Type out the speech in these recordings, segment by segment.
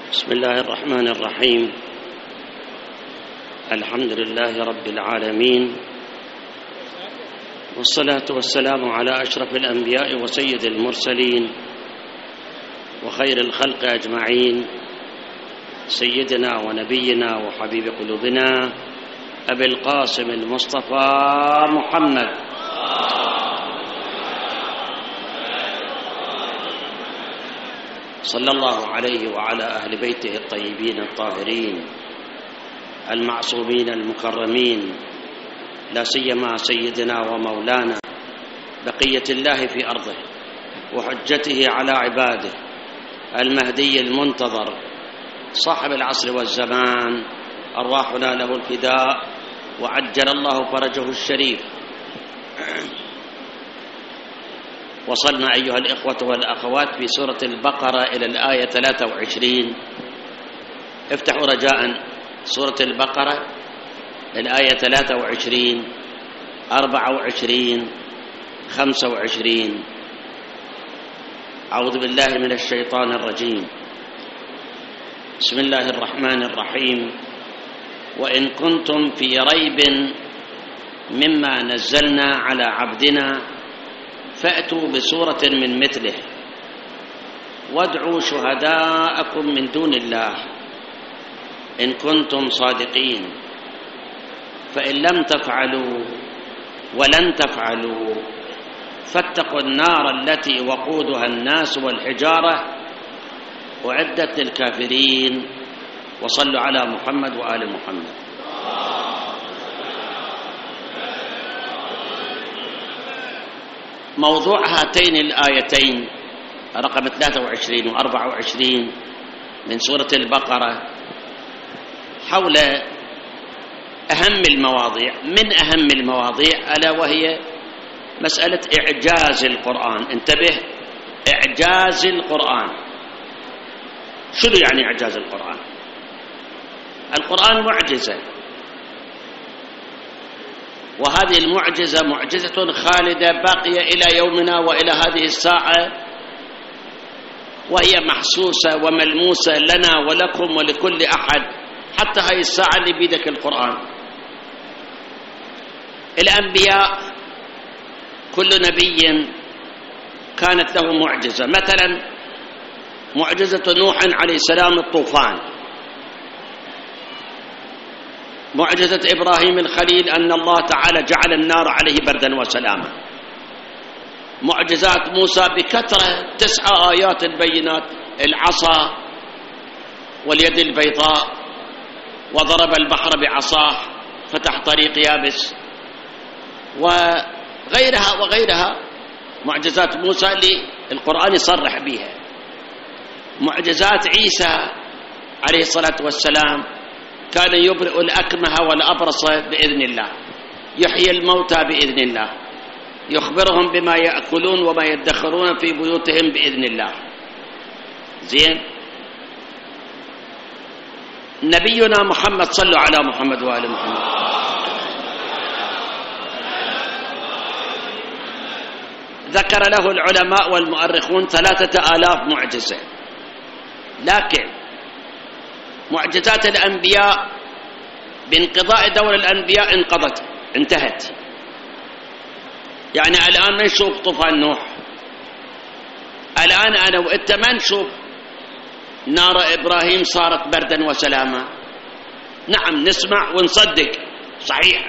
بسم الله الرحمن الرحيم. الحمد لله رب العالمين، والصلاة والسلام على أشرف الأنبياء وسيد المرسلين وخير الخلق أجمعين، سيدنا ونبينا وحبيب قلوبنا أبي القاسم المصطفى محمد صلى الله عليه وعلى أهل بيته الطيبين الطاهرين المعصومين المكرمين، لا سيما سيدنا ومولانا بقية الله في أرضه وحجته على عباده المهدي المنتظر صاحب العصر والزمان، أرواحنا له الفداء وعجل الله فرجه الشريف. وصلنا أيها الإخوة والأخوات في سورة البقرة إلى الآية 23. افتحوا رجاء سورة البقرة الآية 23 24 25. أعوذ بالله من الشيطان الرجيم. بسم الله الرحمن الرحيم. وإن كنتم في ريب مما نزلنا على عبدنا فأتوا بسورة من مثله وادعوا شهداءكم من دون الله إن كنتم صادقين، فإن لم تفعلوا ولن تفعلوا فاتقوا النار التي وقودها الناس والحجارة أعدت للكافرين. وصلوا على محمد وآل محمد. موضوع هاتين الآيتين رقم 23 و24 من سورة البقرة حول أهم المواضيع، من أهم المواضيع ألا وهي مسألة إعجاز القرآن. انتبه، إعجاز القرآن. شنو يعني إعجاز القرآن؟ القرآن معجزة، وهذه المعجزة معجزة خالدة باقية إلى يومنا وإلى هذه الساعة، وهي محسوسة وملموسة لنا ولكم ولكل أحد حتى هذه الساعة اللي بيدك القرآن. الأنبياء كل نبي كانت له معجزة. مثلا معجزة نوح عليه السلام الطوفان، معجزة إبراهيم الخليل أن الله تعالى جعل النار عليه بردا وسلاما، معجزات موسى بكثرة 9 آيات البينات، العصا واليد البيضاء وضرب البحر بعصاه فتح طريق يابس، وغيرها وغيرها معجزات موسى اللي القرآن يصرح بها. معجزات عيسى عليه الصلاة والسلام، كان يبرئ الأكمه والأبرص بإذن الله، يحيي الموتى بإذن الله، يخبرهم بما يأكلون وما يدخرون في بيوتهم بإذن الله. زين، نبينا محمد صلوا على محمد وآل محمد ذكر له العلماء والمؤرخون 3000 معجزة، لكن معجزات الأنبياء بانقضاء دور الأنبياء انتهت. يعني الآن ما نشوف طوفان نوح، الآن أنا وإنت ما نشوف نار إبراهيم صارت بردا وسلاما. نعم نسمع ونصدق صحيح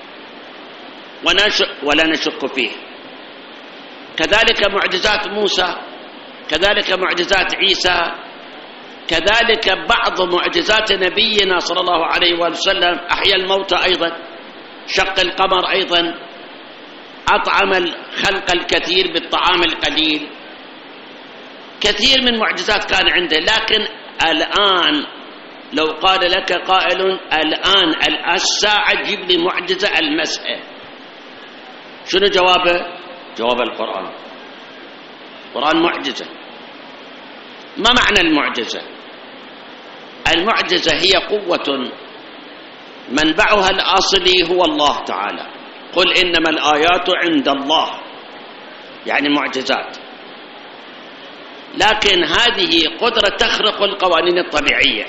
ولا نشك فيه. كذلك معجزات موسى، كذلك معجزات عيسى، كذلك بعض معجزات نبينا صلى الله عليه وسلم، أحيا الموتى أيضا، شق القمر أيضا، أطعم الخلق الكثير بالطعام القليل. كثير من معجزات كان عنده. لكن الآن لو قال لك قائل الآن الساعة جيب لي معجزة المسح، شنو جوابه؟ جواب القرآن. القرآن معجزة. ما معنى المعجزة؟ المعجزة هي قوة منبعها الأصلي هو الله تعالى. قل إنما الآيات عند الله، يعني معجزات. لكن هذه قدرة تخرق القوانين الطبيعية.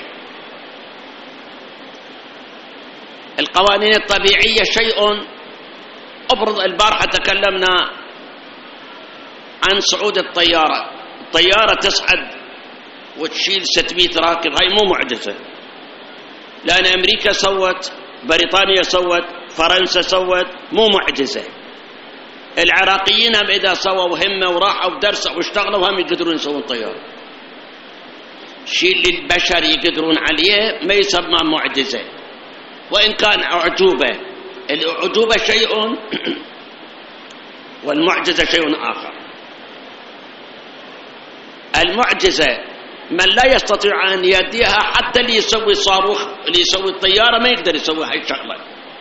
القوانين الطبيعية شيء أبرز. البارحة تكلمنا عن صعود الطيارة. الطيارة تصعد وتشيل 600 راكب، هاي مو معجزة، لأن أمريكا سوت، بريطانيا سوت، فرنسا سوت، مو معجزة. العراقيين هم إذا سووا همة وراحوا ودرسوا واشتغلوا هم يقدرون يسوون طيارة. شيء اللي البشر يقدرون عليه ما يسمى معجزة، وإن كان أعجوبة. الأعجوبة شيء والمعجزة شيء آخر. المعجزة من لا يستطيع أن يديها، حتى اللي يسوي صاروخ، اللي يسوي الطيارة ما يقدر يسوي هاي الشغلة.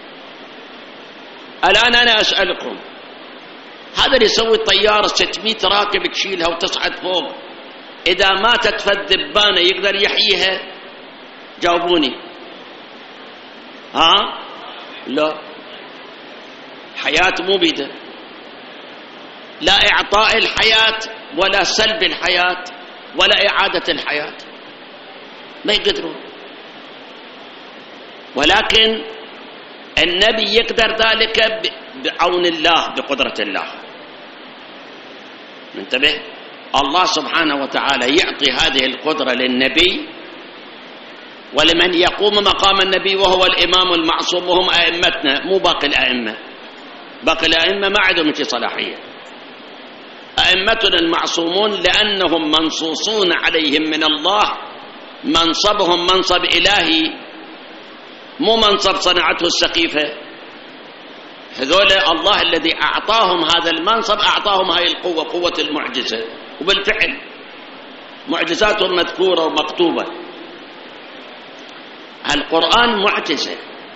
الآن أنا أسألكم، هذا اللي يسوي الطيارة 600 راكب تشيلها وتصعد فوق، إذا ماتت فالذبانة يقدر يحييها؟ جاوبوني. ها؟ لا، حياة مو بيده، لا إعطاء الحياة ولا سلب الحياة ولا إعادة الحياة، ما يقدرون. ولكن النبي يقدر ذلك بعون الله، بقدرة الله. انتبه، الله سبحانه وتعالى يعطي هذه القدرة للنبي ولمن يقوم مقام النبي، وهو الإمام المعصوم، وهم أئمتنا، مو باقي الأئمة. باقي الأئمة ما عندهم صلاحية. أئمتنا المعصومون لأنهم منصوصون عليهم من الله، منصبهم منصب إلهي، مو منصب صنعته السقيفة. هذول الله الذي أعطاهم هذا المنصب أعطاهم هاي القوة، قوة المعجزة، وبالفعل معجزاتهم مذكورة ومكتوبة. القرآن معجزة،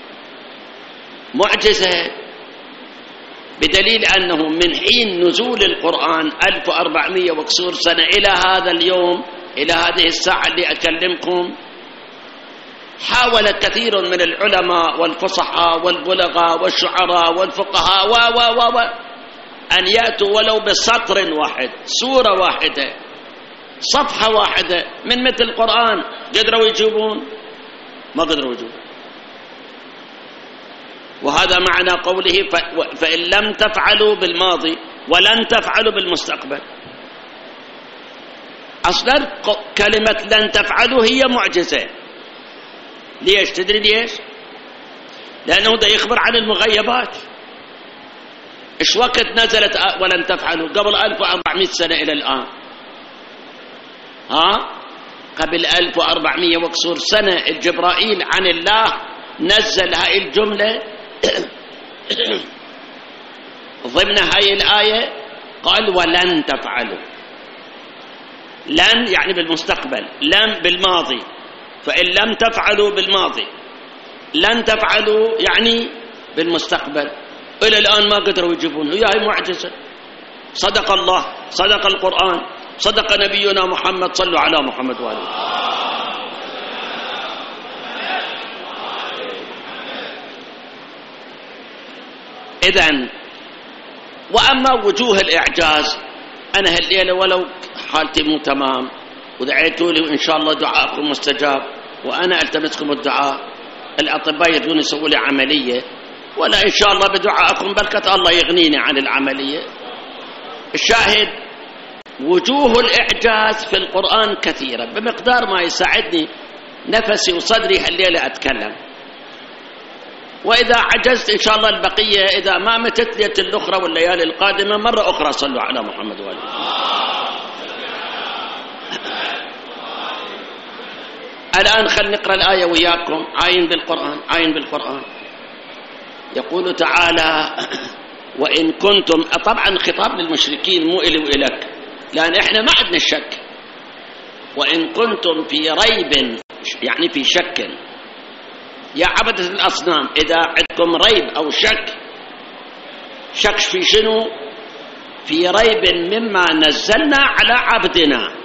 معجزة بدليل أنه من حين نزول القرآن 1400 وكسور سنة إلى هذا اليوم، إلى هذه الساعة اللي أكلمكم، حاول كثير من العلماء والفصحاء والبلغاء والشعراء والفقهاء أن يأتوا ولو بسطر واحد، سورة واحدة، صفحة واحدة من مثل القرآن. قدروا يجيبون؟ ما قدروا يجيبون. وهذا معنى قوله فإن لم تفعلوا بالماضي ولن تفعلوا بالمستقبل. أصلا كلمة لن تفعلوا هي معجزة. ليش؟ تدري ليش؟ لأنه ده يخبر عن المغيبات. إيش وقت نزلت ولن تفعلوا؟ قبل 1400 سنة إلى الآن. قبل 1400 وكسور سنة الجبرائيل عن الله نزل هاي الجملة ضمن هاي الآية، قال ولن تفعلوا. لن يعني بالمستقبل، لم بالماضي، فإن لم تفعلوا بالماضي، لن تفعلوا يعني بالمستقبل. إلى الآن ما قدروا يجيبون. هي معجزة. صدق الله، صدق القرآن، صدق نبينا محمد. صلوا على محمد وآله. إذن وأما وجوه الإعجاز، أنا هالليلة ولو حالتي مو تمام ودعيتوا لي وإن شاء الله دعاءكم مستجاب، وأنا ألتمسكم الدعاء. الأطباء يريدون يسووا لي عملية، ولا إن شاء الله بدعاءكم بركة الله يغنيني عن العملية. الشاهد وجوه الإعجاز في القرآن كثيرة بمقدار ما يساعدني نفسي وصدري هالليلة أتكلم. وإذا عجزت إن شاء الله البقية إذا ما متت ليلة الأخرى والليالي القادمة مرة أخرى. صلوا على محمد وآله. الآن خل نقرأ الآية وياكم. عاين بالقرآن، عاين بالقرآن. يقول تعالى وإن كنتم، طبعا خطاب للمشركين مو إلي وإلك، لأن إحنا ما عندنا الشك. وإن كنتم في ريب يعني في شك، يا عبدة الأصنام إذا عندكم ريب أو شك، شك في شنو؟ في ريب مما نزلنا على عبدنا.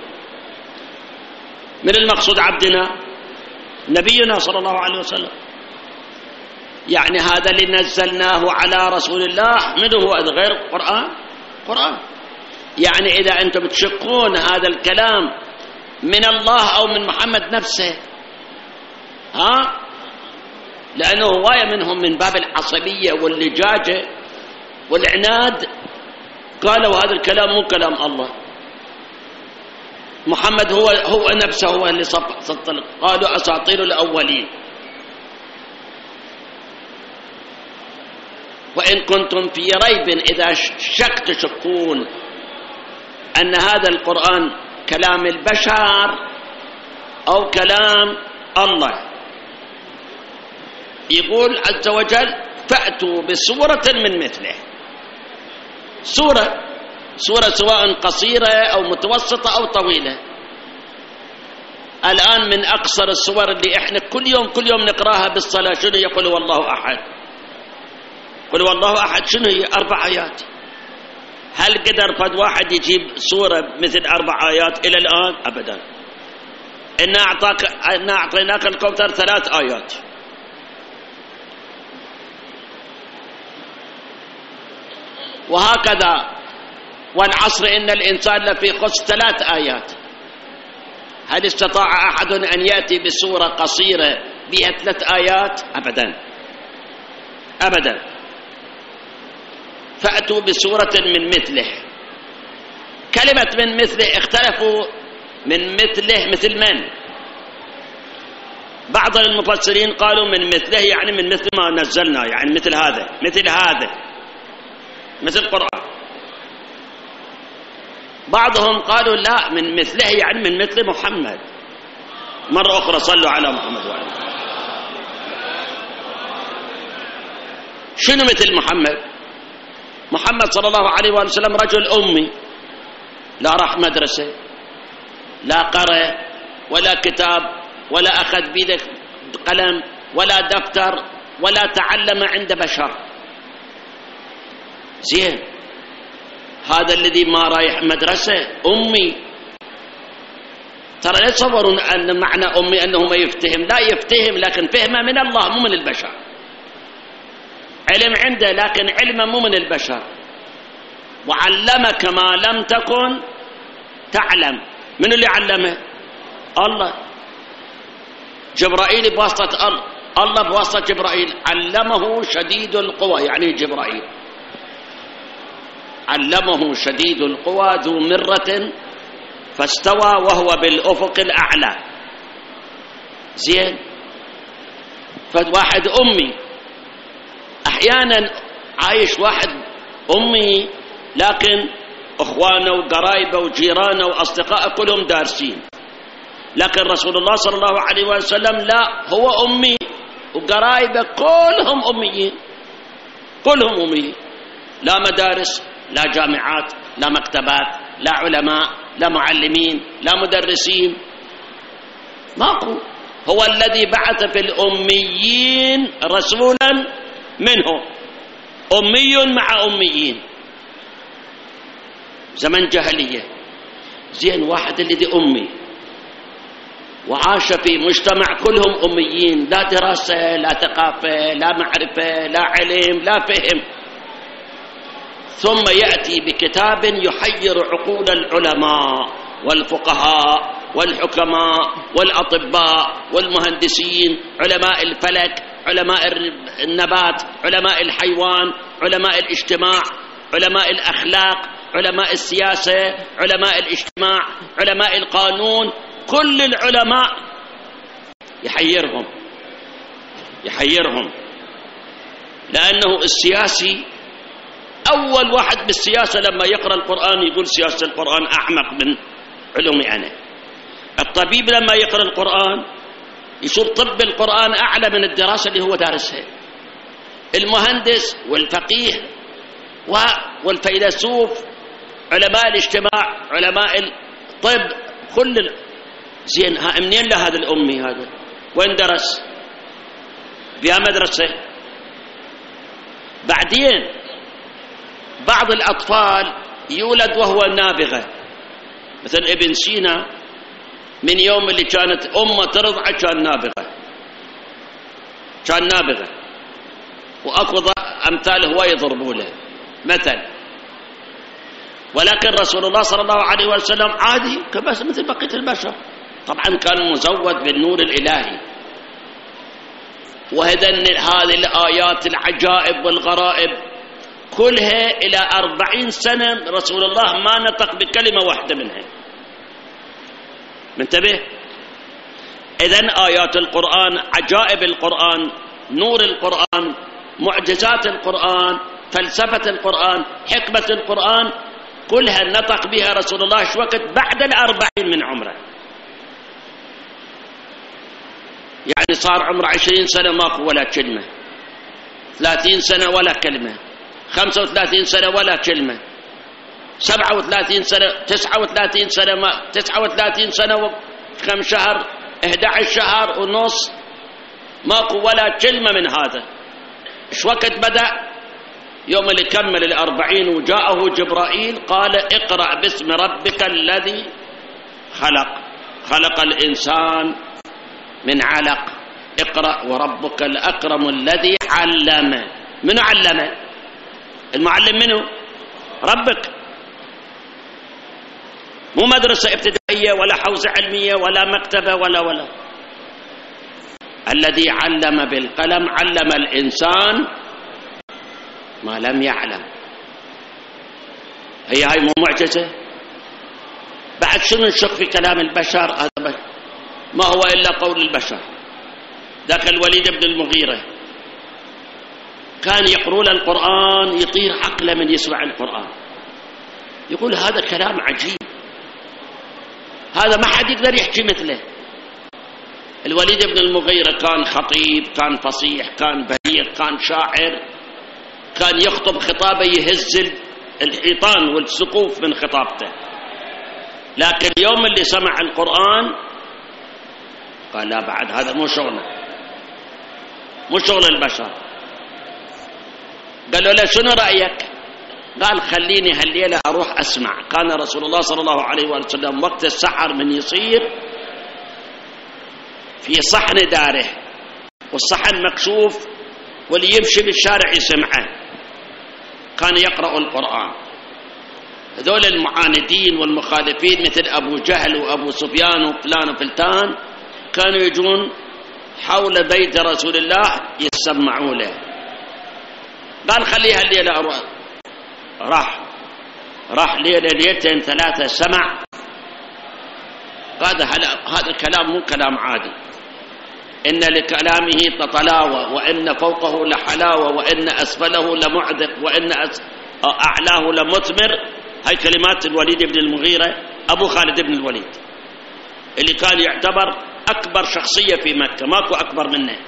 من المقصود عبدنا؟ نبينا صلى الله عليه وسلم. يعني هذا اللي نزلناه على رسول الله من هو غير قرآن؟ قرآن. يعني إذا أنتم تشقون هذا الكلام من الله أو من محمد نفسه، لأنه هواية منهم من باب العصبية واللجاجة والعناد قالوا هذا الكلام مو كلام الله، محمد هو نفسه هو اللي سطل، قالوا أساطير الأولين. وإن كنتم في ريب إذا تشكون أن هذا القرآن كلام البشر أو كلام الله، يقول عز وجل فأتوا بسورة من مثله، سورة سواء قصيرة أو متوسطة أو طويلة. الآن من أقصر السور اللي إحنا كل يوم نقراها بالصلاة شنو يقول والله أحد؟ قل والله أحد شنو هي؟ 4 آيات. هل قدر فد واحد يجيب سورة مثل 4 آيات إلى الآن؟ أبدا. إنا أعطيناك الكوثر 3 آيات. وهكذا والعصر إن الإنسان لفي خسر 3 آيات. هل استطاع أحد أن يأتي بسورة قصيرة بها 3 آيات؟ أبدا أبدا. فأتوا بسورة من مثله. كلمة من مثله اختلفوا، من مثله مثل من؟ بعض المفسرين قالوا من مثله يعني من مثل ما نزلنا، يعني مثل هذا مثل القرآن. بعضهم قالوا لا، من مثله يعني من مثل محمد. مرة أخرى صلوا على محمد وعلى شنو مثل محمد صلى الله عليه وسلم رجل أمي، لا راح مدرسة، لا قرأ ولا كتاب ولا أخذ بيده قلم ولا دفتر ولا تعلم عند بشر. زين، هذا الذي ما رايح مدرسة أمي، ترى لا يتصورون أن معنى أمي أنه ما يفتهم، لا يفتهم، لكن فهمه من الله مو من البشر. علم عنده لكن علمه مو من البشر. وعلمك ما لم تكن تعلم. من اللي علمه؟ الله. جبرائيل بواسطة الله بواسطة جبرائيل. علمه شديد القوى، يعني جبرائيل علمه شديد القوى ذو مرة فاستوى وهو بالأفق الأعلى. زين، فواحد أمي أحيانا عايش واحد أمي، لكن أخوانه وقرايبه وجيرانه وأصدقائه كلهم دارسين، لكن رسول الله صلى الله عليه وسلم لا، هو أمي وقرايبه كلهم أميين، كلهم أميين، لا مدارس لا جامعات لا مكتبات لا علماء لا معلمين لا مدرسين، ماكو. هو الذي بعث في الأميين رسولا منهم، أمي مع أميين، زمن جاهلية. زين، واحد الذي أمي وعاش في مجتمع كلهم أميين، لا دراسة لا ثقافة لا معرفة لا علم لا فهم، ثم يأتي بكتاب يحير عقول العلماء والفقهاء والحكماء والأطباء والمهندسين، علماء الفلك، علماء النبات، علماء الحيوان، علماء الاجتماع، علماء الأخلاق، علماء السياسة، علماء الاجتماع، علماء القانون، كل العلماء يحيرهم، لأنه السياسي أول واحد بالسياسة لما يقرأ القرآن يقول سياسة القرآن أعمق من علومي أنا. الطبيب لما يقرأ القرآن يصير طب القرآن أعلى من الدراسة اللي هو دارسها. المهندس والفقيه والفيلسوف، علماء الاجتماع، علماء الطب، كل زين. منين له هذا الأمي؟ هذا وين درس؟ بها مدرسة. بعدين بعض الأطفال يولد وهو نابغة، مثل ابن سينا من يوم اللي كانت أمه ترضعه كان نابغة، وأكو أمثاله هو يضربوا له. مثل ولكن رسول الله صلى الله عليه وسلم عادي كبس مثل بقية البشر، طبعا كان مزود بالنور الإلهي. هذه الآيات العجائب والغرائب كلها إلى 40 سنة رسول الله ما نطق بكلمة واحدة منها. منتبه؟ إذن آيات القرآن، عجائب القرآن، نور القرآن، معجزات القرآن، فلسفة القرآن، حكمة القرآن، كلها نطق بها رسول الله شو وقت بعد 40 من عمره. يعني صار عمره 20 سنة ماكو ولا كلمة، 30 سنة ولا كلمة، 35 سنة ولا كلمة، 37 سنة، 39 سنة، 39 سنة وكم شهر، 11 شهر ونص ماكو ولا كلمة من هذا. ايش وقت بدأ؟ يوم اللي كمل 40 وجاءه جبرائيل قال اقرأ باسم ربك الذي خلق، خلق الإنسان من علق، اقرأ وربك الأكرم الذي علم. منو علم؟ المعلم منو؟ ربك. مو مدرسة ابتدائية ولا حوزة علمية ولا مكتبة ولا الذي علم بالقلم، علم الإنسان ما لم يعلم. هاي مو معجزة؟ بعد شنو نشك في كلام البشر؟ هذا ما هو إلا قول البشر. ذاك الوليد بن المغيرة كان يقرون القرآن يطير عقله من يسمع القرآن، يقول هذا كلام عجيب، هذا ما حد يقدر يحكي مثله. الوليد بن المغيرة كان خطيب، كان فصيح، كان بليغ، كان شاعر، كان يخطب خطابه يهز الحيطان والسقوف من خطابته. لكن اليوم اللي سمع القرآن قال لا، بعد هذا مو شغله، مو شغل البشر. قالوا له شنو رأيك؟ قال خليني هالليلة أروح أسمع. كان رسول الله صلى الله عليه وسلم وقت السحر من يصير في صحن داره والصحن مكشوف واللي يمشي بالشارع يسمعه، كان يقرأ القرآن. هذول المعاندين والمخالفين مثل أبو جهل وأبو سفيان وفلان وفلتان كانوا يجون حول بيت رسول الله يسمعوا له. قال خليها الليلة أروح. راح ليلة ليلتين ثلاثة سمع. هذا الكلام مو كلام عادي، إن لكلامه تطلاوة، وإن فوقه لحلاوة، وإن أسفله لمعذق، وإن أعلاه لمثمر. هاي كلمات الوليد بن المغيرة أبو خالد بن الوليد اللي كان يعتبر أكبر شخصية في مكة، ماكو أكبر منه.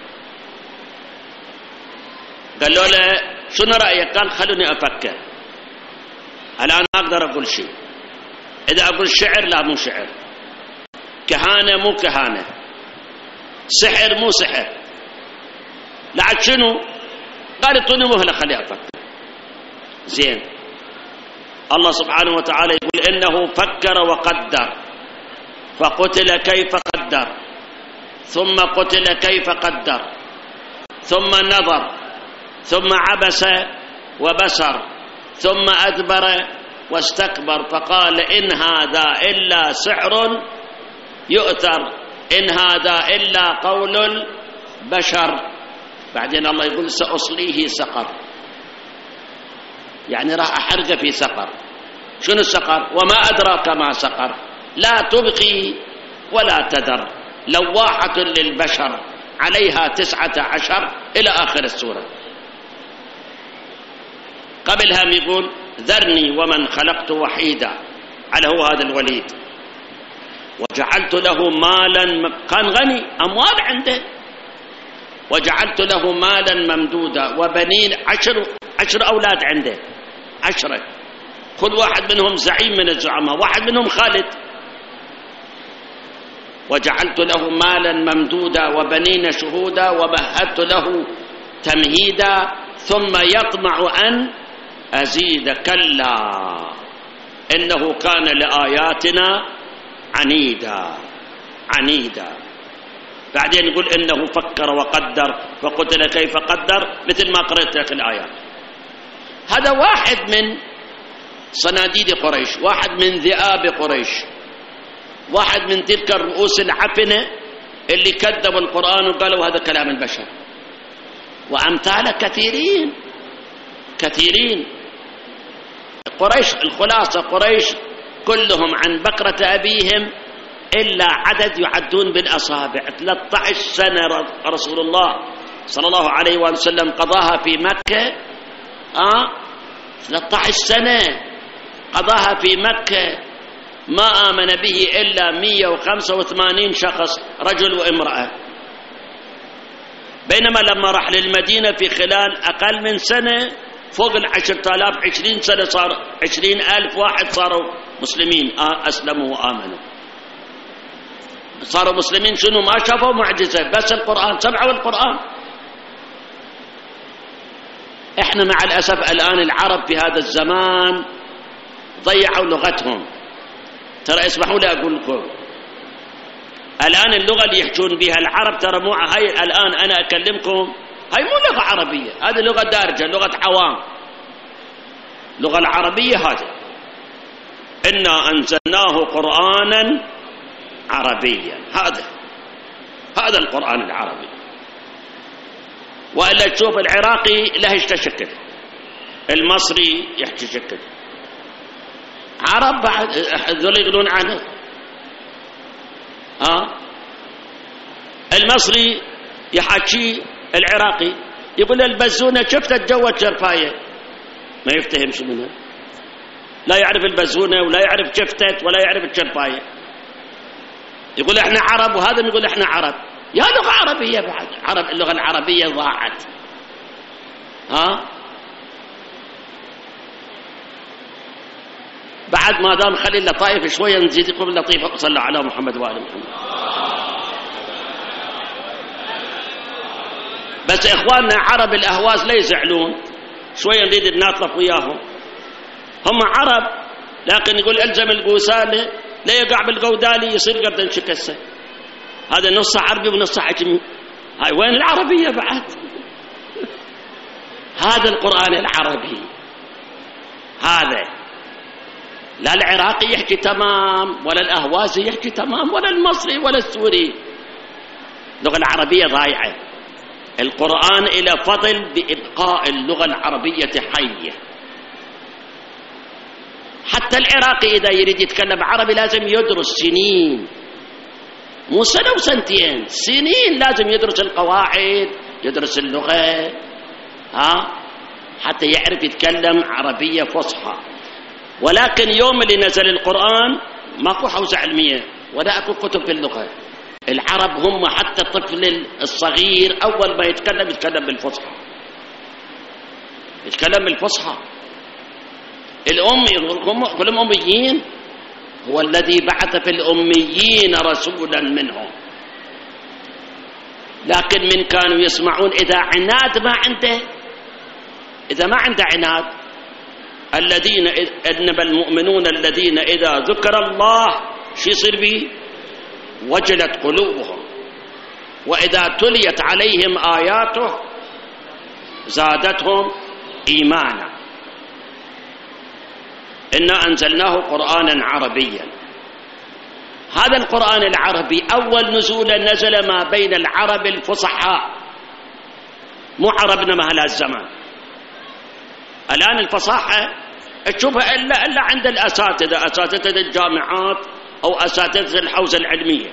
قالوا له شنو رأيك؟ قال خلوني أفكر، الآن ما أقدر أقول شيء. إذا أقول شعر لا مو شعر، كهانة مو كهانة، سحر مو سحر، لعد شنو؟ قال اعطوني مهلة خلي أفكر. زين، الله سبحانه وتعالى يقول إنه فكر وقدر فقتل كيف قدر، ثم قتل كيف قدر، ثم نظر، ثم عبس وبسر، ثم أدبر واستكبر، فقال إن هذا إلا سحر يؤثر، إن هذا إلا قول البشر. بعدين الله يقول سأصليه سقر، يعني راح أحرقه في سقر. شنو السقر؟ وما أدراك ما سقر، لا تبقي ولا تذر، لواحة للبشر، عليها 19 إلى آخر السورة. قبلها يقول ذرني ومن خلقت وحيدا، على هو هذا الوليد، وجعلت له مالا، كان غني أموال عنده، وجعلت له مالا ممدودا وبنين، 10 أولاد عنده، 10، كل واحد منهم زعيم من الزعماء، واحد منهم خالد. وجعلت له مالا ممدودا وبنين شهودا ومهدت له تمهيدا ثم يطمع أن أزيد، كلا إنه كان لآياتنا عنيدا. بعدين يقول إنه فكر وقدر فقتل كيف قدر، مثل ما قرأت لك الآيات. هذا واحد من صناديد قريش، واحد من ذئاب قريش، واحد من تلك الرؤوس العفنة اللي كذبوا القرآن وقالوا هذا كلام البشر، وأمثال كثيرين كثيرين. قريش الخلاصة قريش كلهم عن بكرة أبيهم إلا عدد يعدون بالأصابع. 13 سنة رسول الله صلى الله عليه وآله وسلم قضاها في مكة. 13 سنة قضاها في مكة، ما آمن به إلا 185 شخص، رجل وامرأة. بينما لما راح للمدينة في خلال أقل من سنة فوق 10,000، 20 سنة صار 20,000 واحد صاروا مسلمين، أسلموا وآمنوا، صاروا مسلمين. شنو؟ ما شافوا معجزة، بس القرآن، سمعوا القرآن. احنا مع الأسف الآن العرب في هذا الزمان ضيعوا لغتهم. ترى اسمحوا لي أقول لكم، الآن اللغة اللي يحجون بها العرب ترى مو هاي الآن أنا أكلمكم، هاي مو لغة عربية، هذه لغة دارجة، لغة عوام. اللغة العربية هذه إنا أنزلناه قرآنا عربيا، هذا القرآن العربي. وإلا تشوف العراقي لهج تشكل، المصري يحكي شكل، عرب بعد ذول يقولون عنه. المصري يحكي العراقي يقول البزونة شفتت جوة شرفاية، ما يفتهمش منها، لا يعرف البزونة ولا يعرف شفتت ولا يعرف الشرفاية. يقول احنا عرب، وهذا يقول احنا عرب. يا لغة عربية بعد، عرب اللغة العربية ضاعت. بعد ما دام خلي اللطائف شوية نزيد لكم اللطيفة. صلوا على محمد وآل محمد. بس إخواننا عرب الأهواز لا يزعلون، شوية نريد نناطلف وياهم، هم عرب لكن يقول ألزم القوسالة لا يقع بالقودالي يصير قردن شكسة. هذا نص عربي ونص عجمي، هاي وين العربية بعد؟ هذا القرآن العربي هذا، لا العراقي يحكي تمام ولا الأهوازي يحكي تمام ولا المصري ولا السوري. اللغة العربية ضايعة. القرآن إلى فضل بإبقاء اللغة العربية حية. حتى العراقي إذا يريد يتكلم عربي لازم يدرس سنين، مو سنة وسنتين، سنين لازم يدرس القواعد، يدرس اللغة حتى يعرف يتكلم عربية فصحى. ولكن يوم اللي نزل القرآن ماكو حوزة علمية ولا أكو كتب في اللغة. العرب هم حتى الطفل الصغير أول ما يتكلم بالفصحى، يتكلم بالفصحى. كلهم أميين. هو الذي بعث في الأميين رسولا منهم، لكن من كانوا يسمعون إذا عناد ما عنده، إذا ما عنده عناد. الذين إنما المؤمنون الذين إذا ذكر الله شو يصير به؟ وجلت قلوبهم، وإذا تليت عليهم آياته زادتهم إيمانا. إنا أنزلناه قرآنا عربيا. هذا القرآن العربي أول نزولا نزل ما بين العرب الفصحاء، مو عربنا مهلا الزمان. الآن الفصاحة تشوفها إلا عند الأساتذة، أساتذة الجامعات أو أساتذة الحوزة العلمية.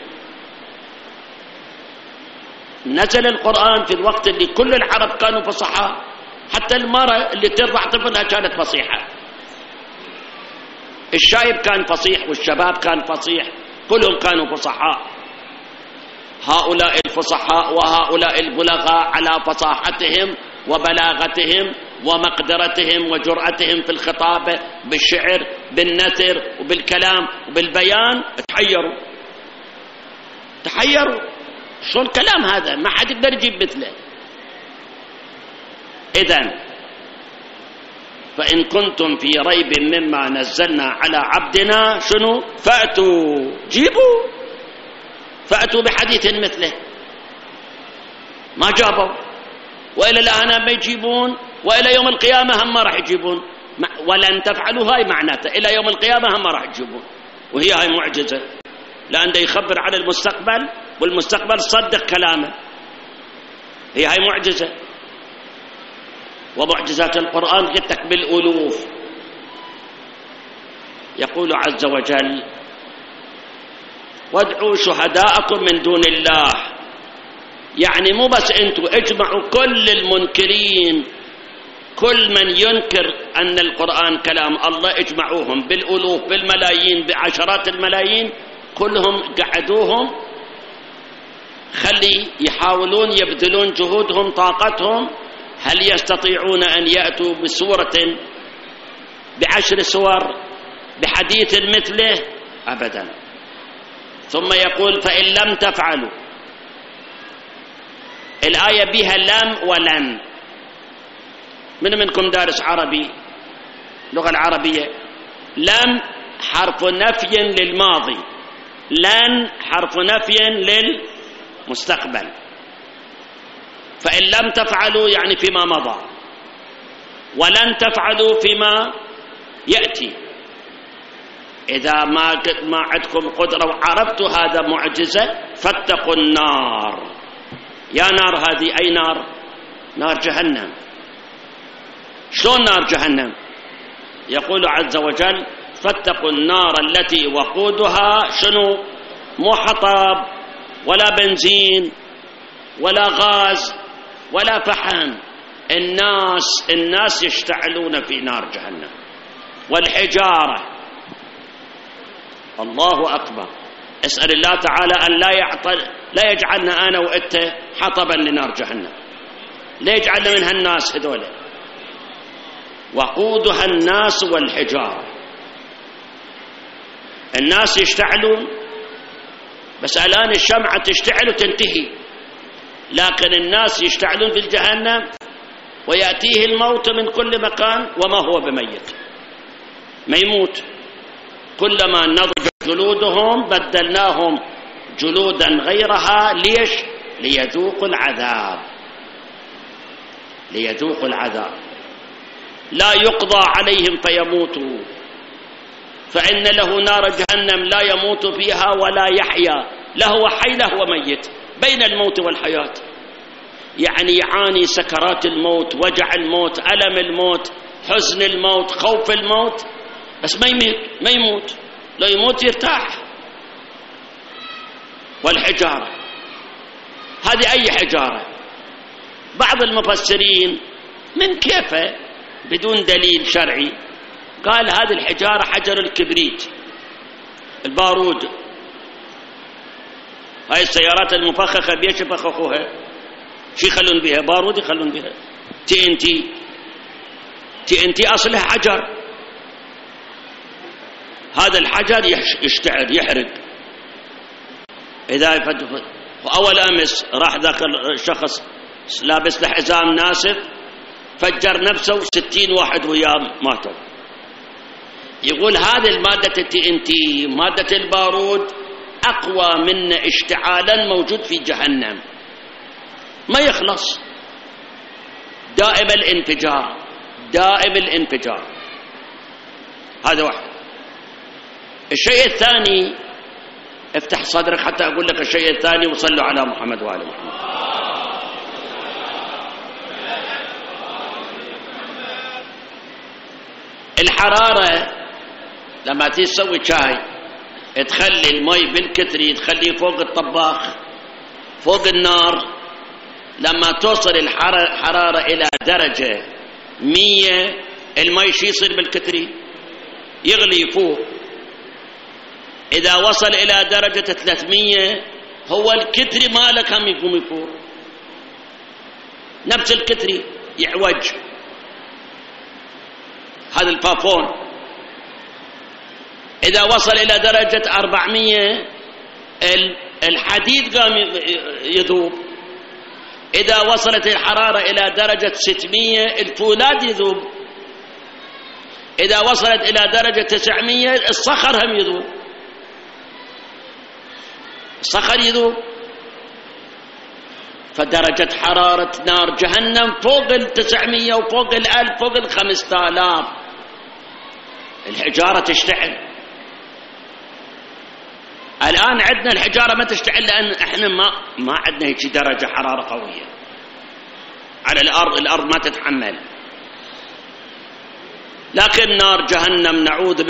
نزل القرآن في الوقت اللي كل العرب كانوا فصحاء، حتى المرأة اللي ترضع طفلها كانت فصيحة، الشايب كان فصيح والشباب كان فصيح، كلهم كانوا فصحاء. هؤلاء الفصحاء وهؤلاء البلغاء على فصاحتهم وبلاغتهم ومقدرتهم وجرأتهم في الخطابة، بالشعر، بالنثر وبالكلام وبالبيان، تحيروا شو الكلام هذا؟ ما حد يقدر يجيب مثله. إذن فإن كنتم في ريب مما نزلنا على عبدنا شنو؟ فأتوا بحديث مثله. ما جابوا، وإلى الآن ما يجيبون، وإلى يوم القيامة هم ما راح يجيبون. ولن تفعلوا هاي معناته إلى يوم القيامة هم ما راح تجيبون، وهي هاي معجزة، لأن ده يخبر على المستقبل والمستقبل صدق كلامه، هي هاي معجزة. ومعجزات القرآن قلتك بالألوف. يقول عز وجل وادعوا شهداءكم من دون الله، يعني مو بس انتوا، اجمعوا كل المنكرين، كل من ينكر أن القرآن كلام الله اجمعوهم بالألوف بالملايين بعشرات الملايين، كلهم قعدوهم، خلي يحاولون يبذلون جهودهم طاقتهم، هل يستطيعون أن يأتوا بسورة ب10 سور بحديث مثله؟ أبدا. ثم يقول فإن لم تفعلوا، الآية بها لم ولن. من منكم دارس عربي اللغة العربية؟ لم حرف نفي للماضي، لن حرف نفي للمستقبل. فإن لم تفعلوا يعني فيما مضى، ولن تفعلوا فيما يأتي. إذا ما عندكم قدرة وعرفتوا هذا معجزة فاتقوا النار. يا نار هذه أي نار؟ نار جهنم. شلون نار جهنم؟ يقول عز وجل فاتقوا النار التي وقودها شنو؟ مو حطب ولا بنزين ولا غاز ولا فحم، الناس يشتعلون في نار جهنم والحجارة. الله أكبر. اسأل الله تعالى أن لا يجعلنا أنا وإنت حطبا لنار جهنم، لا يجعلنا منها الناس هذول. وقودها الناس والحجارة. الناس يشتعلون، بس الآن الشمعة تشتعل وتنتهي، لكن الناس يشتعلون في الجهنم ويأتيه الموت من كل مكان وما هو بميت، ما يموت. كلما نضجت جلودهم بدلناهم جلودا غيرها. ليش؟ ليذوقوا العذاب، ليذوقوا العذاب. لا يقضى عليهم فيموتوا، فإن له نار جهنم لا يموت فيها ولا يحيا، لا هو حي لا هو ميت، بين الموت والحياة. يعني يعاني سكرات الموت، وجع الموت، ألم الموت، حزن الموت، خوف الموت، بس ما يموت. لا يموت يرتاح. والحجارة هذه أي حجارة؟ بعض المفسرين من كيفه بدون دليل شرعي قال هذه الحجارة حجر الكبريت، البارود. هاي السيارات المفخخة بيش يفخخوها؟ شو يخلون بها؟ بارود يخلون بها. TNT أصلها حجر. هذا الحجر يشتعل يحرق. إذا أول أمس راح ذاك الشخص لابس له حزام ناسف فجر نفسه و60 واحد وياه ماتوا. يقول هذه المادة TNT مادة البارود أقوى من اشتعالا موجود في جهنم، ما يخلص، دائم الانفجار، دائم الانفجار. هذا واحد. الشيء الثاني، افتح صدرك حتى أقول لك الشيء الثاني، وصلوا على محمد وآل محمد. الحرارة لما تسوي شاي تخلي المي بالكتري تخليه فوق الطباخ فوق النار، لما توصل الحرارة إلى درجة 100 المي شو يصير بالكتري؟ يغلي فوق. إذا وصل إلى درجة 300 هو الكتري مالك هم يقوم يفور، نفس الكتري يعوج. هذا البافون. إذا وصل إلى درجة 400 الحديد قام يذوب. إذا وصلت الحرارة إلى درجة 600 الفولاذ يذوب. إذا وصلت إلى درجة 900 الصخر هم يذوب، الصخر يذوب. فدرجة حرارة نار جهنم فوق 900 وفوق 1000 فوق 5000. الحجارة تشتعل. الآن عندنا الحجارة ما تشتعل لأن احنا ما عندنا هيك درجة حرارة قوية على الأرض ما تتحمل. لكن نار جهنم نعوذ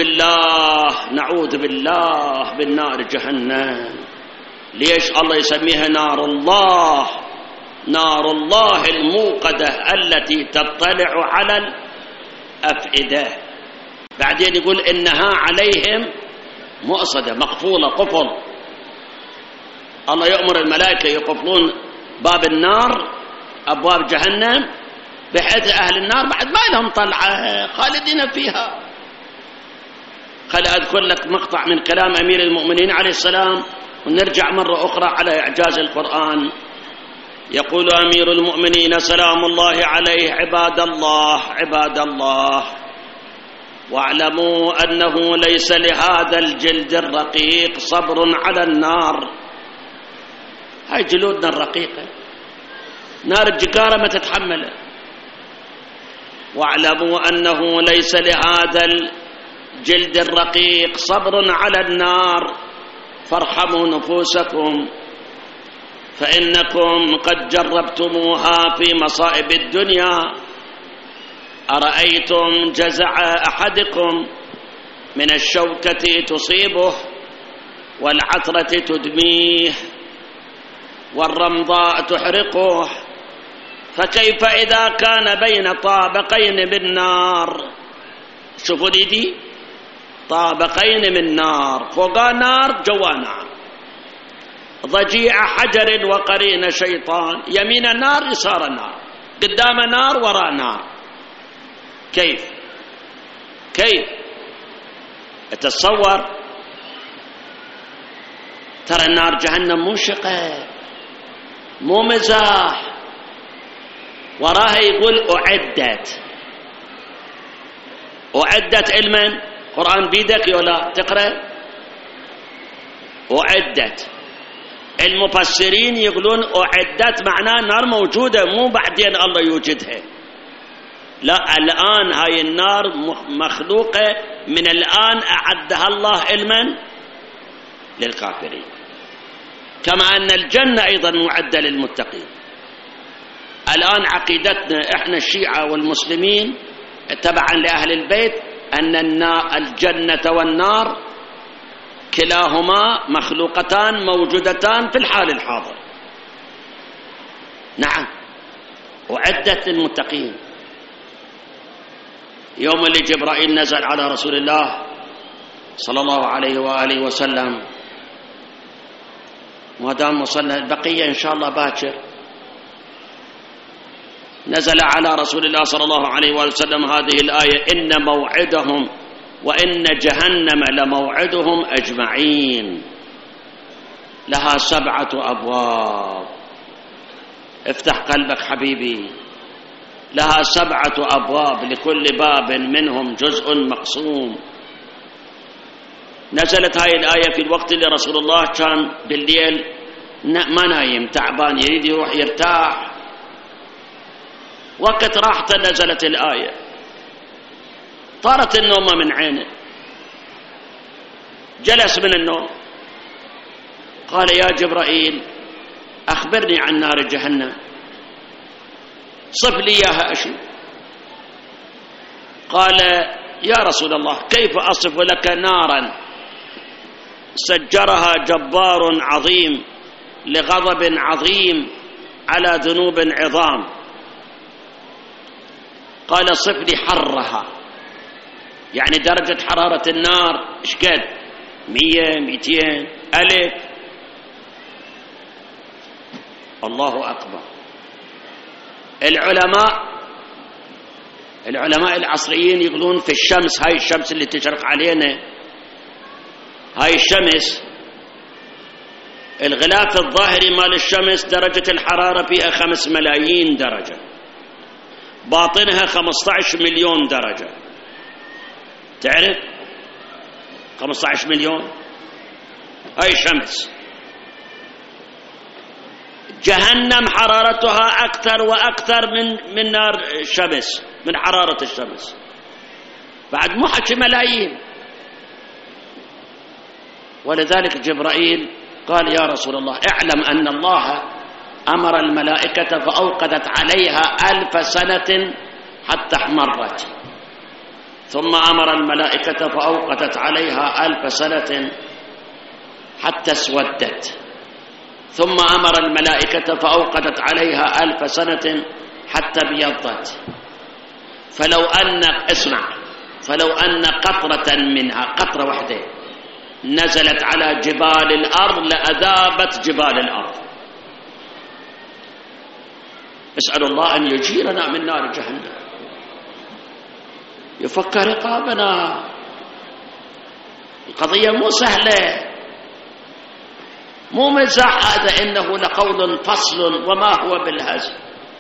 بالله بالنار جهنم. ليش الله يسميها نار الله؟ نار الله الموقدة التي تطلع على الأفئدة. بعدين يقول إنها عليهم مؤصدة، مقفولة قفل. الله يأمر الملائكة يقفلون باب النار، أبواب جهنم، بحيث أهل النار بعد ما لهم طلعة خالدين فيها. خل أذكر لك مقطع من كلام أمير المؤمنين عليه السلام ونرجع مرة أخرى على إعجاز القرآن. يقول أمير المؤمنين سلام الله عليه: عباد الله واعلموا أنه ليس لهذا الجلد الرقيق صبر على النار. هاي جلودنا الرقيقة، نار الجكارة ما تتحمله. واعلموا أنه ليس لهذا الجلد الرقيق صبر على النار فارحموا نفوسكم فإنكم قد جربتموها في مصائب الدنيا. أرأيتم جزع أحدكم من الشوكة تصيبه والعثرة تدميه والرمضاء تحرقه، فكيف إذا كان بين طابقين من نار؟ شوفوا دي طابقين من نار، فوقا نار جوا نار، ضجيع حجر وقرين شيطان، يمين نار يسار نار، قدام نار وراء نار. كيف اتصور؟ ترى النار جهنم منشقة مو مزاح. وراها يقول أعدت علما. قرآن بيدك ولا تقرأ؟ أعدت. المفسرين يقولون أعدت معناه النار موجودة، مو بعدين الله يوجدها، لا، الآن هاي النار مخلوقة من الآن، أعدها الله علما للكافرين. كما أن الجنة أيضا معدة للمتقين. الآن عقيدتنا إحنا الشيعة والمسلمين تبعا لأهل البيت أن الجنة والنار كلاهما مخلوقتان موجودتان في الحال الحاضر. نعم، وعدت للمتقين. يوم اللي جبرائيل نزل على رسول الله صلى الله عليه وآله وسلم، ما دام وصلنا البقية إن شاء الله باكر، نزل على رسول الله صلى الله عليه وآله وسلم هذه الآية: إن موعدهم وإن جهنم لموعدهم أجمعين لها 7 أبواب. افتح قلبك حبيبي، لها 7 أبواب، لكل باب منهم جزء مقسوم. نزلت هاي الآية في الوقت اللي رسول الله كان بالليل ما نايم، تعبان، يريد يروح يرتاح. وقت راحته نزلت الآية، طارت النومة من عينه، جلس من النوم، قال: يا جبرائيل أخبرني عن نار جهنم، صف لي إياها أشوف. قال: يا رسول الله كيف أصف لك نارا سجرها جبار عظيم لغضب عظيم على ذنوب عظام؟ قال: صف لي حرها، يعني درجة حرارة النار إيش قد؟ 100 200 1000. الله أكبر. العلماء العصريين يقولون في الشمس، هاي الشمس اللي تشرق علينا، هاي الشمس الغلاف الظاهري مال الشمس درجة الحرارة فيها 5 ملايين درجة، باطنها 15 مليون درجة. تعرف 15 مليون؟ هاي الشمس. جهنم حرارتها أكثر وأكثر من نار الشمس، من حرارة الشمس. بعد مو حكي ملايين. ولذلك جبرائيل قال يا رسول الله اعلم أن الله أمر الملائكة فأوقدت عليها 1000 سنة حتى احمرت، ثم أمر الملائكة فأوقدت عليها 1000 سنة حتى اسودت، ثم أمر الملائكة فأوقدت عليها 1000 سنة حتى ابيضت. فلو أن قطرة منها، قطرة واحدة، نزلت على جبال الأرض لأذابت جبال الأرض. اسأل الله أن يجيرنا من نار جهنم. يفك رقابنا. القضية مو سهلة، مو مزاح هذا، إنه لقول فصل وما هو بالهزل.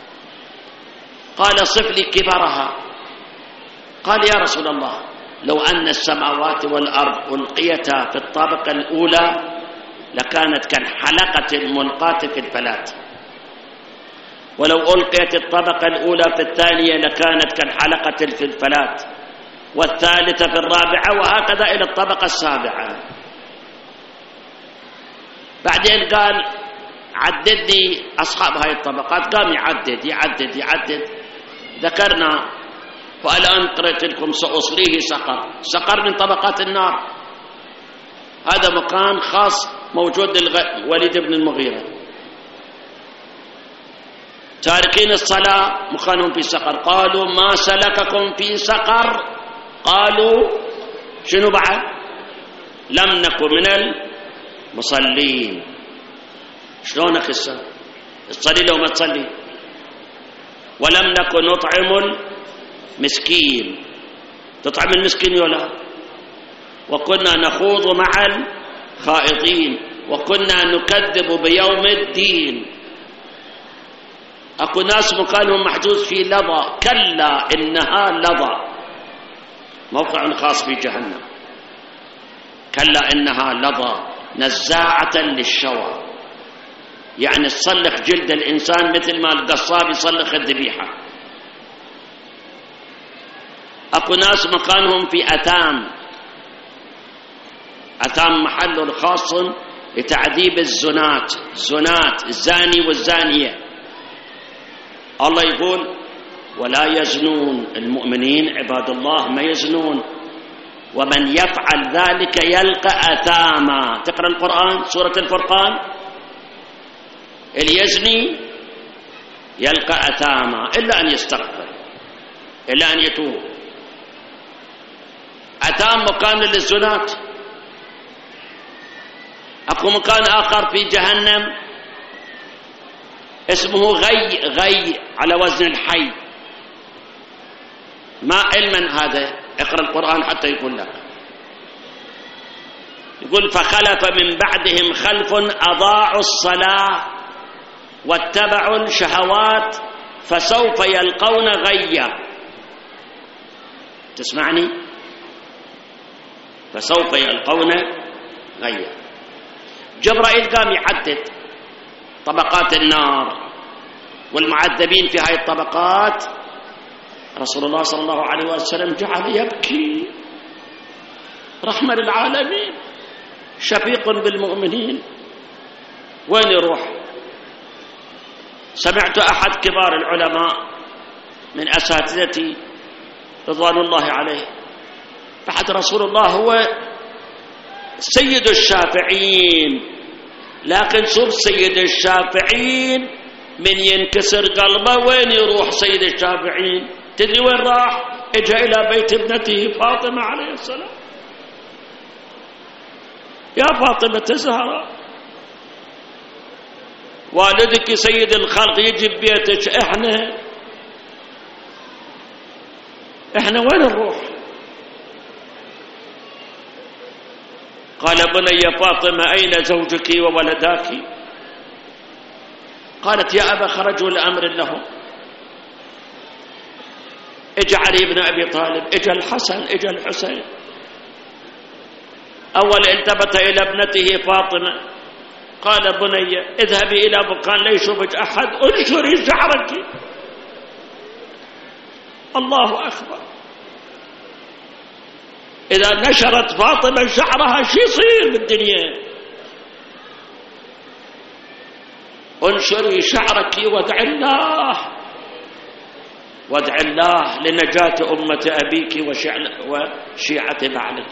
قال صف لي كبرها. قال يا رسول الله لو أن السماوات والأرض ألقيتا في الطابقة الأولى لكانت كالحلقة الملقاة في الفلاة، ولو ألقيت الطبقة الأولى في الثانية لكانت كالحلقة في الفلاة، والثالثة في الرابعة، وهكذا إلى الطبقة السابعة. بعدين قال عدد لي أصحاب هاي الطبقات. قام يعدد. ذكرنا والآن قرأت لكم سأصليه سقر من طبقات النار. هذا مكان خاص موجود للوليد بن المغيرة. تاركين الصلاة مكانهم في سقر. قالوا ما سلككم في سقر؟ قالوا شنو بعد؟ لم نكن من المصلين. شلون أخسر تصلي لو ما تصلي؟ ولم نكن نطعم المسكين. تطعم المسكين ولا؟ وكنا نخوض مع الخائضين وكنا نكذب بيوم الدين. أكو ناس مكانهم محجوز في لظى. كلا إنها لظى، موقع خاص في جهنم. كلا إنها لظى نزاعة للشوى، يعني تصلخ جلد الإنسان مثل ما القصاب يصلخ الذبيحة. أكو ناس مكانهم في أثام. أثام محل خاص لتعذيب الزنات، الزاني والزانية. الله يقول ولا يزنون. المؤمنين عباد الله ما يزنون، ومن يفعل ذلك يلقى أثاما. تقرأ القرآن سورة الفرقان، اللي يزني يلقى أثاما إلا أن يستغفر، إلا أن يتوب. أثام مكان للزنات. أكو مكان آخر في جهنم اسمه غي على وزن الحي. ما علما هذا، اقرأ القرآن حتى يقول لك. يقول فخلف من بعدهم خلف أضاعوا الصلاة واتبعوا الشهوات فسوف يلقون غيا. تسمعني؟ فسوف يلقون غيا. جبرائيل قام يعدد طبقات النار والمعذبين في هاي الطبقات. رسول الله صلى الله عليه وسلم جعل يبكي رحمة للعالمين، شفيق بالمؤمنين. وين يروح؟ سمعت أحد كبار العلماء من أساتذتي رضوان الله عليه، بعد رسول الله هو سيد الشافعين، لكن شوف سيد الشافعين من ينكسر قلبه وين يروح سيد الشافعين؟ تدري وين راح؟ اجا إلى بيت ابنته فاطمة عليه السلام. يا فاطمة الزهراء، والدك سيد الخلق يجي ببيتك، احنا وين نروح؟ قال بني فاطمة أين زوجك وولداك؟ قالت يا أبا خرجوا لأمر لهم. اجى علي بن أبي طالب، اجى الحسن، اجى الحسين. أول التفت إلى ابنته فاطمة قال بني اذهبي إلى بكان لا يشوفك أحد، انشري شعرك. الله أكبر. إذا نشرت فاطمة شعرها شو يصير بالدنيا؟ انشري شعرك وادع الله، وادع الله لنجاة أمة أبيك وشيعة بعلك.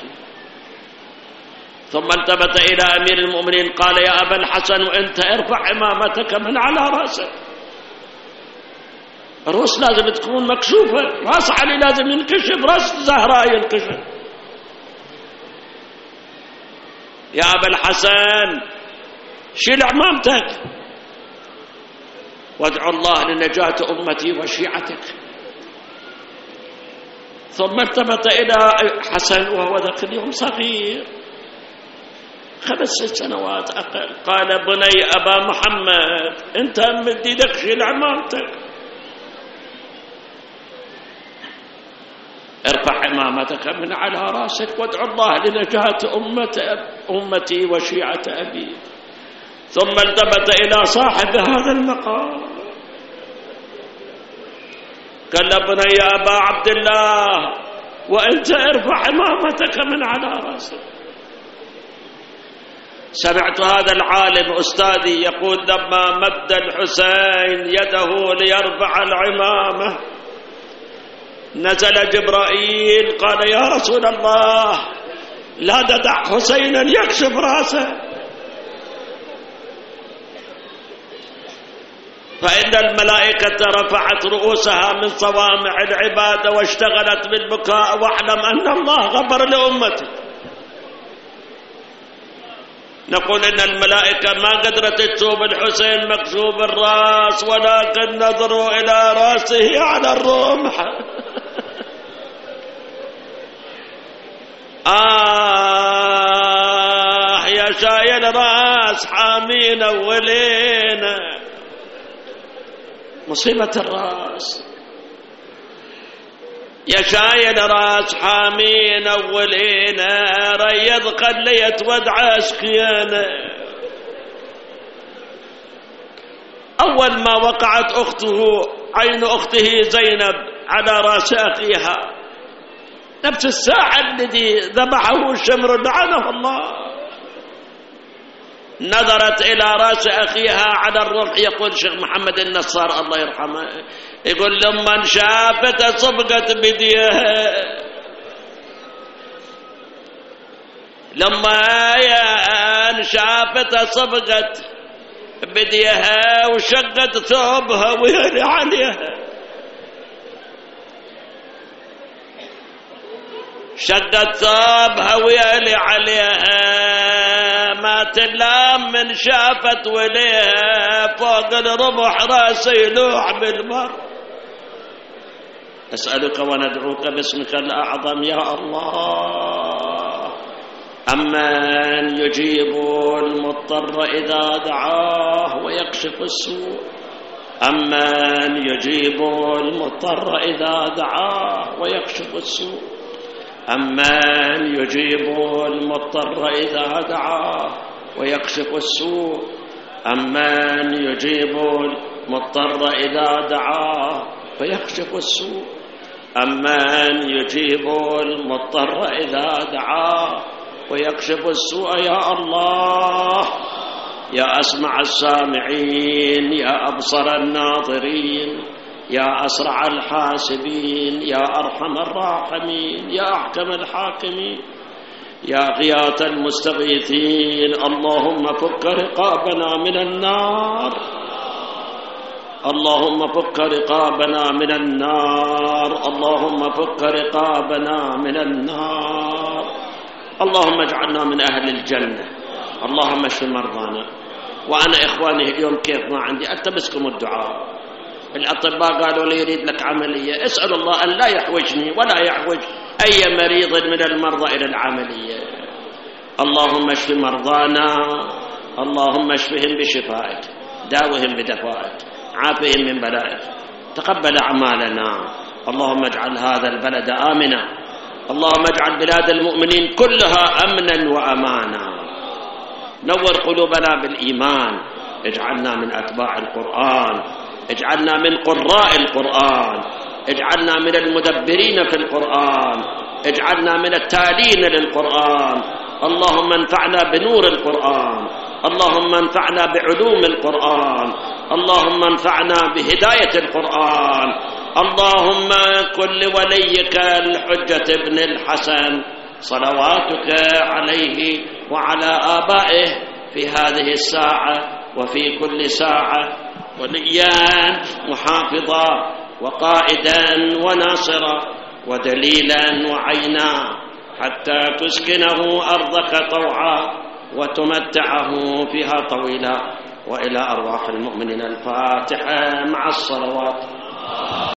ثم التفت إلى أمير المؤمنين قال: يا أبا الحسن، وأنت ارفع عمامتك من على رأسك. الرأس لازم تكون مكشوفة، رأس علي لازم ينكشف، رأس زهراء ينكشف. يا أبا الحسن شيل عمامتك وادعو الله لنجاة أمتي وشيعتك. ثم التفت إلى حسن وهو ذاك اليوم صغير 5 سنوات أقل، قال: بني أبا محمد، أنت مد يدك شيل عمامتك، ارفع عمامتك من على راسك وادعو الله لنجاة أمتي وشيعة أبي. ثم التفت إلى صاحب هذا المقام قال: بني أبا عبد الله، وأنت ارفع عمامتك من على راسك. سمعت هذا العالم أستاذي يقول: لما مد الحسين يده ليرفع العمامة نزل جبرائيل قال: يا رسول الله، لا تدع حسينا يكشف راسه، فإن الملائكة رفعت رؤوسها من صوامع العبادة واشتغلت بالبكاء، واعلم أن الله غفر لأمتك. نقول إن الملائكة ما قدرت تشوف الحسين مكشوف الرأس، ولكن نظروا إلى رأسه على الرمح. يا شايل رأس حامين أولينا، مصيبة الرأس. يا شايل راس حامين أولينا، ريض قليت ودع أسكيانا. أول ما وقعت أخته، عين أخته زينب على رأس أخيها، نفس الساعة الذي ذبحه الشمر لعنه الله، نظرت إلى رأس أخيها على الرمح. يقول شيخ محمد النصار الله يرحمه، يقول: لما شافت صبقت بديها، لما شافت صبقت بديها وشقت ثوبها ويلي عليها، شقت ثوبها ويلي عليها، ما تلام من شافت وليها، فوق الرمح راسي يلوح بالبر. أسألك وندعوك باسمك الأعظم يا الله، أمن يجيب المضطر إذا دعاه ويكشف السوء، أمن يجيب المضطر إذا دعاه ويكشف السوء، أمن يجيب المضطر إذا دعاه ويكشف السوء، أمن يجيب المضطر إذا دعاه ويكشف السوء، أمن يجيب المضطر إذا دعاه ويكشف السوء. يا الله، يا أسمع السامعين، يا أبصر الناظرين، يا أسرع الحاسبين، يا أرحم الراحمين، يا أحكم الحاكمين، يا غياث المستغيثين، اللهم فك رقابنا من النار، اللهم فك رقابنا من النار، اللهم فك رقابنا من النار، اللهم اجعلنا من أهل الجنة، اللهم اشف مرضانا. وأنا إخواني اليوم كيف ما عندي ألتمسكم الدعاء. الأطباء قالوا لي يريد لك عملية، اسأل الله أن لا يحوجني ولا يحوج أي مريض من المرضى إلى العملية. اللهم اشف مرضانا، اللهم اشفهم بشفائك، داوهم بدفائك، عافهم من بلائك، تقبل أعمالنا. اللهم اجعل هذا البلد آمنا، اللهم اجعل بلاد المؤمنين كلها أمنا وأمانا، نور قلوبنا بالإيمان، اجعلنا من أتباع القرآن، اجعلنا من قراء القرآن، اجعلنا من المدبرين في القرآن، اجعلنا من التالين للقرآن. اللهم انفعنا بنور القرآن، اللهم انفعنا بعلوم القرآن، اللهم انفعنا بهداية القرآن. اللهم كن لوليك الحجة بن الحسن صلواتك عليه وعلى آبائه في هذه الساعة وفي كل ساعة وليا محافظا وقائدا وناصرا ودليلا وعينا، حتى تسكنه أرضك طوعا وتمتعه فيها طويلا. وإلى أرواح المؤمنين الفاتحة مع الصلوات.